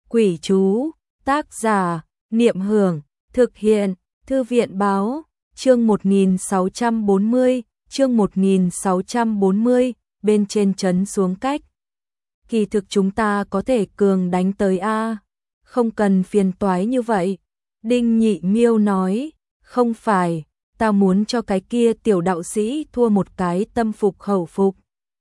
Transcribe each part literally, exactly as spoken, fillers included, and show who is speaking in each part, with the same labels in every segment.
Speaker 1: Quỷ chú, tác giả, Niệm Hưởng, thực hiện, Thư viện báo, chương một nghìn sáu trăm bốn mươi, chương một nghìn sáu trăm bốn mươi, bên trên trấn xuống cách. Kỳ thực chúng ta có thể cường đánh tới A, không cần phiền toái như vậy. Đinh Nhị Miêu nói, không phải, ta muốn cho cái kia tiểu đạo sĩ thua một cái tâm phục khẩu phục.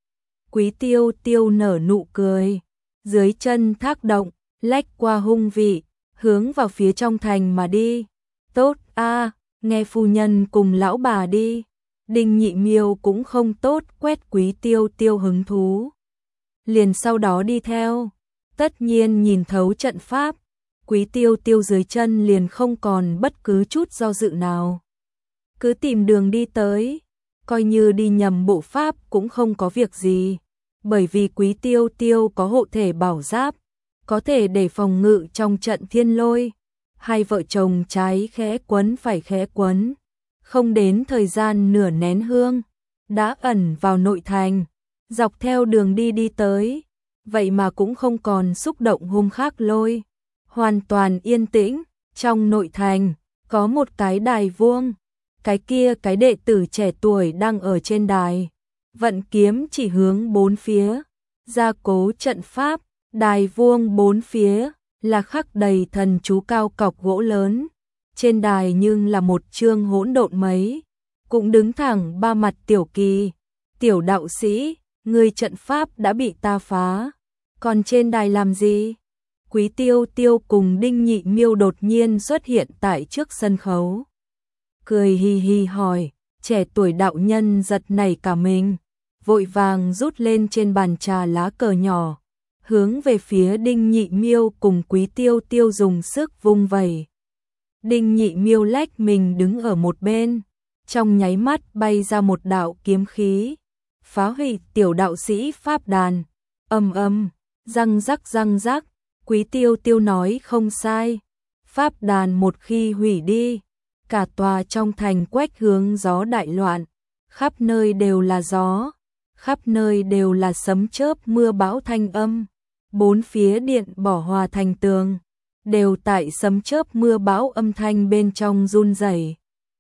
Speaker 1: Quý Tiêu Tiêu nở nụ cười, dưới chân thác động, lách qua hung vị, hướng vào phía trong thành mà đi. Tốt a, nghe phu nhân cùng lão bà đi. Đinh Nhị Miêu cũng không tốt quét Quý Tiêu Tiêu hứng thú. Liền sau đó đi theo, tất nhiên nhìn thấu trận pháp, Quý Tiêu Tiêu dưới chân liền không còn bất cứ chút do dự nào. Cứ tìm đường đi tới, coi như đi nhầm bộ pháp cũng không có việc gì, bởi vì Quý Tiêu Tiêu có hộ thể bảo giáp, có thể để phòng ngự trong trận thiên lôi. Hai vợ chồng trái khẽ quấn phải khẽ quấn, không đến thời gian nửa nén hương, đã ẩn vào nội thành, dọc theo đường đi đi tới, vậy mà cũng không còn xúc động hung khắc lôi, hoàn toàn yên tĩnh. Trong nội thành có một cái đài vuông, cái kia cái đệ tử trẻ tuổi đang ở trên đài, vận kiếm chỉ hướng bốn phía, gia cố trận pháp. Đài vuông bốn phía là khắc đầy thần chú cao cọc gỗ lớn, trên đài nhưng là một chương hỗn độn mấy, cũng đứng thẳng ba mặt tiểu kỳ. Tiểu đạo sĩ, ngươi trận pháp đã bị ta phá, còn trên đài làm gì? Quý Tiêu Tiêu cùng Đinh Nhị Miêu đột nhiên xuất hiện tại trước sân khấu, cười hì hì hỏi. Trẻ tuổi đạo nhân giật nảy cả mình, vội vàng rút lên trên bàn trà lá cờ nhỏ, hướng về phía Đinh Nhị Miêu cùng Quý Tiêu Tiêu dùng sức vung vẩy. Đinh Nhị Miêu lách mình đứng ở một bên, trong nháy mắt bay ra một đạo kiếm khí, phá hủy tiểu đạo sĩ pháp đàn. Ầm ầm, răng rắc răng rắc, Quý Tiêu Tiêu nói không sai, pháp đàn một khi hủy đi, cả tòa trong thành quách hướng gió đại loạn, khắp nơi đều là gió, khắp nơi đều là sấm chớp mưa bão thanh âm. Bốn phía điện bỏ hòa thành tường, đều tại sấm chớp mưa bão âm thanh bên trong run rẩy.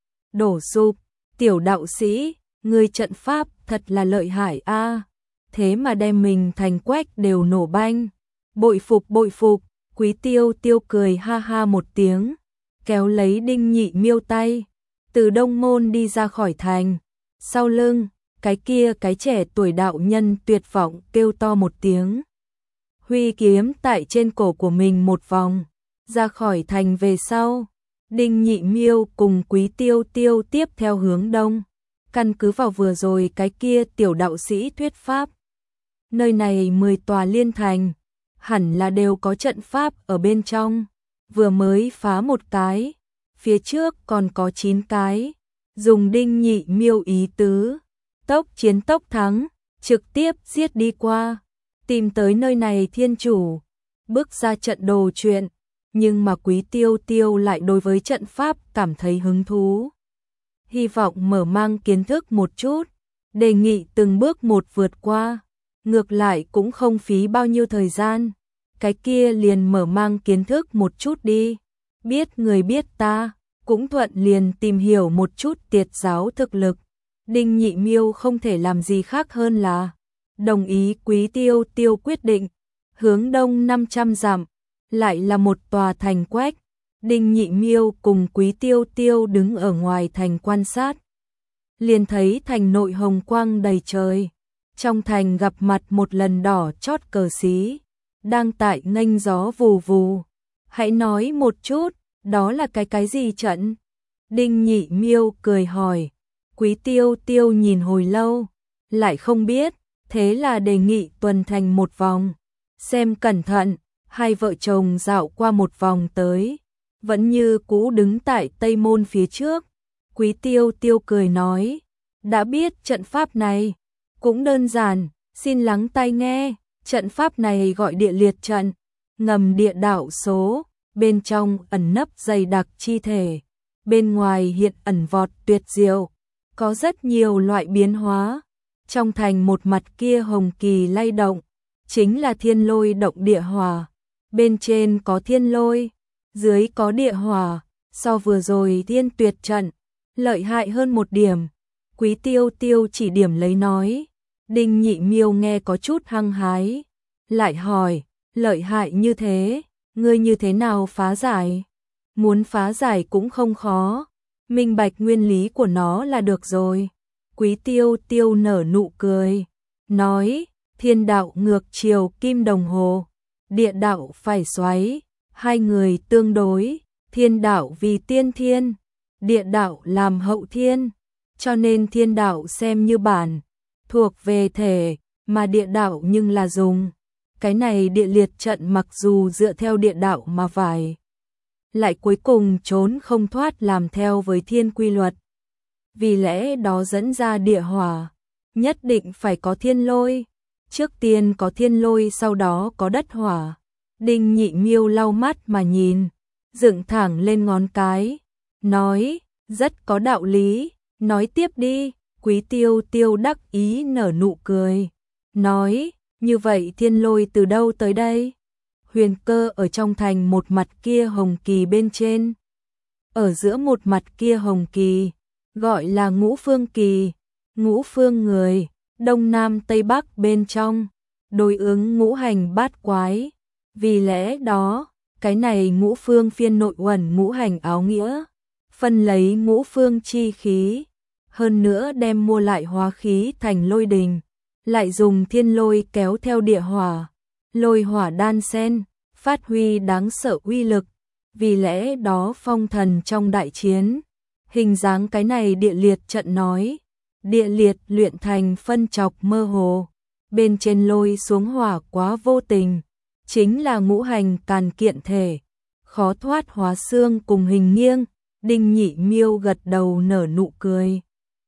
Speaker 1: Đổ sụp, tiểu đạo sĩ, ngươi trận pháp thật là lợi hại a, thế mà đem mình thành quách đều nổ banh. Bội phục bội phục, Quý Tiêu Tiêu cười ha ha một tiếng, kéo lấy Đinh Nhị Miêu tay, từ Đông Môn đi ra khỏi thành. Sau lưng, cái kia cái trẻ tuổi đạo nhân tuyệt vọng kêu to một tiếng, huy kiếm tại trên cổ của mình một vòng, ra khỏi thành về sau. Đinh Nhị Miêu cùng Quý Tiêu Tiêu tiếp theo hướng đông, căn cứ vào vừa rồi cái kia tiểu đạo sĩ thuyết pháp, nơi này mười tòa liên thành, hẳn là đều có trận pháp ở bên trong, vừa mới phá một cái, phía trước còn có chín cái. Dùng Đinh Nhị Miêu ý tứ, tốc chiến tốc thắng, trực tiếp giết đi qua, tìm tới nơi này thiên chủ, bước ra trận đồ chuyện. Nhưng mà Quý Tiêu Tiêu lại đối với trận pháp cảm thấy hứng thú, hy vọng mở mang kiến thức một chút, đề nghị từng bước một vượt qua, ngược lại cũng không phí bao nhiêu thời gian. Cái kia liền mở mang kiến thức một chút đi, biết người biết ta, cũng thuận liền tìm hiểu một chút tiệt giáo thực lực. Đinh Nhị Miêu không thể làm gì khác hơn là đồng ý Quý Tiêu Tiêu quyết định. Hướng đông năm trăm dặm, lại là một tòa thành quách. Đinh Nhị Miêu cùng Quý Tiêu Tiêu đứng ở ngoài thành quan sát, liền thấy thành nội hồng quang đầy trời, trong thành gặp mặt một lần đỏ chót cờ xí, đang tại nghênh gió vù vù. Hãy nói một chút, đó là cái cái gì trận? Đinh Nhị Miêu cười hỏi. Quý Tiêu Tiêu nhìn hồi lâu, lại không biết, thế là đề nghị tuần thành một vòng, xem cẩn thận. Hai vợ chồng dạo qua một vòng tới, vẫn như cũ đứng tại Tây Môn phía trước. Quý Tiêu Tiêu cười nói, đã biết trận pháp này, cũng đơn giản, xin lắng tai nghe. Trận pháp này gọi địa liệt trận, ngầm địa đạo số, bên trong ẩn nấp dày đặc chi thể, bên ngoài hiện ẩn vọt tuyệt diệu, có rất nhiều loại biến hóa. Trong thành một mặt kia hồng kỳ lay động, chính là thiên lôi động địa hòa, bên trên có thiên lôi, dưới có địa hỏa, so vừa rồi thiên tuyệt trận, lợi hại hơn một điểm. Quý Tiêu Tiêu chỉ điểm lấy nói. Đinh Nhị Miêu nghe có chút hăng hái, lại hỏi, lợi hại như thế, ngươi như thế nào phá giải? Muốn phá giải cũng không khó, minh bạch nguyên lý của nó là được rồi. Quý Tiêu Tiêu nở nụ cười, nói, thiên đạo ngược chiều kim đồng hồ, địa đạo phải xoáy, hai người tương đối, thiên đạo vì tiên thiên, địa đạo làm hậu thiên, cho nên thiên đạo xem như bản thuộc về thể, mà địa đạo nhưng là dùng. Cái này địa liệt trận mặc dù dựa theo địa đạo mà phải, lại cuối cùng trốn không thoát làm theo với thiên quy luật. Vì lẽ đó dẫn ra địa hỏa, nhất định phải có thiên lôi. Trước tiên có thiên lôi sau đó có đất hỏa. Đinh Nhị Miêu lau mắt mà nhìn, dựng thẳng lên ngón cái, nói, rất có đạo lý, nói tiếp đi. Quý Tiêu Tiêu đắc ý nở nụ cười, nói, như vậy thiên lôi từ đâu tới đây? Huyền cơ ở trong thành một mặt kia hồng kỳ bên trên, ở giữa một mặt kia hồng kỳ, gọi là ngũ phương kỳ, ngũ phương người, đông nam tây bắc bên trong, đối ứng ngũ hành bát quái. Vì lẽ đó, cái này ngũ phương phiên nội uẩn ngũ hành áo nghĩa, phân lấy ngũ phương chi khí, hơn nữa đem mua lại hóa khí thành lôi đình, lại dùng thiên lôi kéo theo địa hỏa, lôi hỏa đan xen, phát huy đáng sợ uy lực. Vì lẽ đó phong thần trong đại chiến, hình dáng cái này địa liệt trận nói, địa liệt luyện thành phân chọc mơ hồ, bên trên lôi xuống hỏa quá vô tình, chính là ngũ hành càn kiện thể, khó thoát hóa xương cùng hình nghiêng. Đinh Nhị Miêu gật đầu nở nụ cười,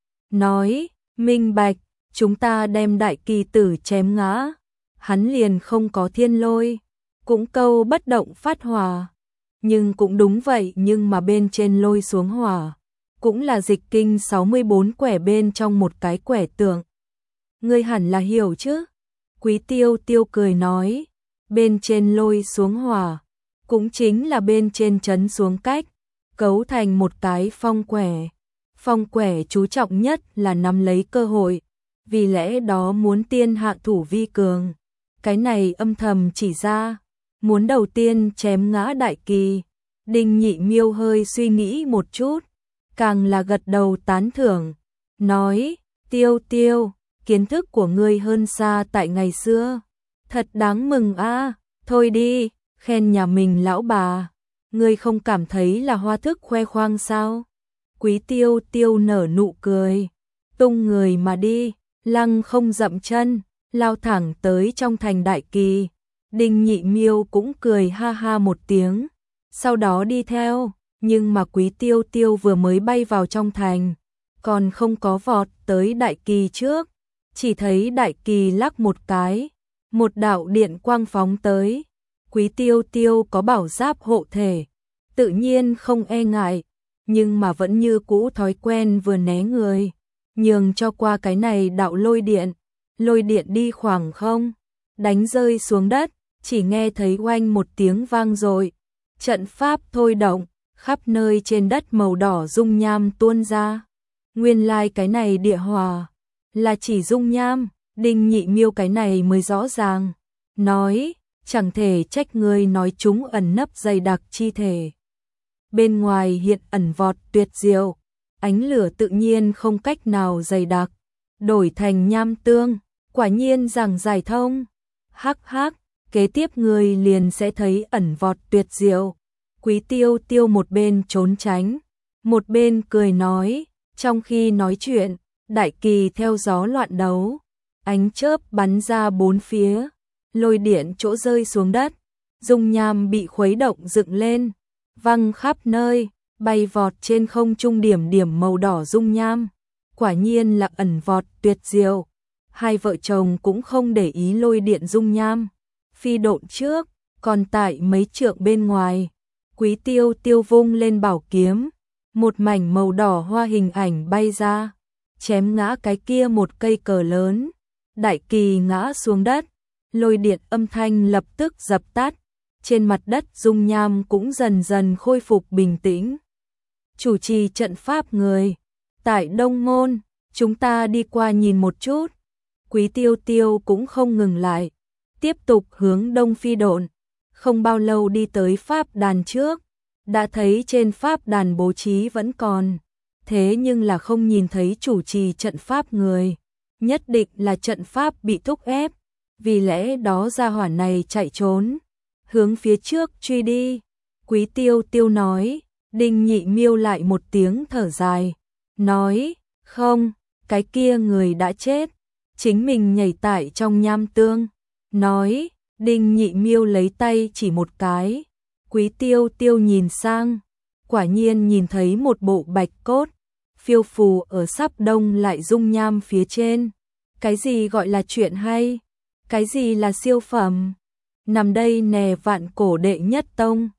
Speaker 1: nói, minh bạch, chúng ta đem đại kỳ tử chém ngã, hắn liền không có thiên lôi, cũng câu bất động phát hỏa. Nhưng cũng đúng vậy, nhưng mà bên trên lôi xuống hỏa, cũng là dịch kinh sáu mươi bốn quẻ bên trong một cái quẻ tượng. Ngươi hẳn là hiểu chứ? Quý Tiêu Tiêu cười nói, bên trên lôi xuống hỏa, cũng chính là bên trên chấn xuống cách, cấu thành một cái phong quẻ. Phong quẻ chú trọng nhất là nắm lấy cơ hội, vì lẽ đó muốn tiên hạ thủ vi cường. Cái này âm thầm chỉ ra, muốn đầu tiên chém ngã đại kỳ. Đinh Nhị Miêu hơi suy nghĩ một chút, càng là gật đầu tán thưởng, nói, Tiêu Tiêu, kiến thức của ngươi hơn xa tại ngày xưa, thật đáng mừng a. À. Thôi đi, khen nhà mình lão bà, ngươi không cảm thấy là hoa thức khoe khoang sao? Quý Tiêu Tiêu nở nụ cười, tung người mà đi, lăng không dậm chân, lao thẳng tới trong thành đại kỳ. Đinh Nhị Miêu cũng cười ha ha một tiếng, sau đó đi theo, nhưng mà Quý Tiêu Tiêu vừa mới bay vào trong thành, còn không có vọt tới đại kỳ trước, chỉ thấy đại kỳ lắc một cái, một đạo điện quang phóng tới. Quý Tiêu Tiêu có bảo giáp hộ thể, tự nhiên không e ngại, nhưng mà vẫn như cũ thói quen vừa né người, nhường cho qua cái này đạo lôi điện. Lôi điện đi khoảng không, đánh rơi xuống đất, chỉ nghe thấy oanh một tiếng vang rồi. Trận pháp thôi động, khắp nơi trên đất màu đỏ dung nham tuôn ra. Nguyên lai like cái này địa hỏa là chỉ dung nham. Đinh Nhị Miêu cái này mới rõ ràng, nói, chẳng thể trách ngươi nói chúng ẩn nấp dày đặc chi thể. Bên ngoài hiện ẩn vọt tuyệt diệu, ánh lửa tự nhiên không cách nào dày đặc, đổi thành nham tương, quả nhiên rằng giải thông. Hắc hắc, kế tiếp ngươi liền sẽ thấy ẩn vọt tuyệt diệu. Quý Tiêu Tiêu một bên trốn tránh, một bên cười nói, trong khi nói chuyện, đại kỳ theo gió loạn đấu, ánh chớp bắn ra bốn phía, lôi điện chỗ rơi xuống đất, dung nham bị khuấy động dựng lên, văng khắp nơi, bay vọt trên không trung điểm điểm màu đỏ dung nham, quả nhiên là ẩn vọt tuyệt diệu. Hai vợ chồng cũng không để ý lôi điện dung nham, phi độn trước, còn tại mấy trượng bên ngoài, Quý Tiêu Tiêu vung lên bảo kiếm, một mảnh màu đỏ hoa hình ảnh bay ra, chém ngã cái kia một cây cờ lớn, đại kỳ ngã xuống đất, lôi điện âm thanh lập tức dập tắt, trên mặt đất dung nham cũng dần dần khôi phục bình tĩnh. Chủ trì trận pháp người, tại Đông Môn, chúng ta đi qua nhìn một chút. Quý Tiêu Tiêu cũng không ngừng lại, tiếp tục hướng đông phi độn. Không bao lâu đi tới pháp đàn trước, đã thấy trên pháp đàn bố trí vẫn còn, thế nhưng là không nhìn thấy chủ trì trận pháp người, nhất định là trận pháp bị thúc ép, vì lẽ đó gia hỏa này chạy trốn, hướng phía trước truy đi. Quý Tiêu Tiêu nói. Đinh Nhị Miêu lại một tiếng thở dài, nói, không, cái kia người đã chết, chính mình nhảy tại trong nham tương, nói. Đinh Nhị Miêu lấy tay chỉ một cái, Quý Tiêu Tiêu nhìn sang, quả nhiên nhìn thấy một bộ bạch cốt, phiêu phù ở sắp đông lại dung nham phía trên. Cái gì gọi là chuyện hay? Cái gì là siêu phẩm? Nằm đây nè vạn cổ đệ nhất tông.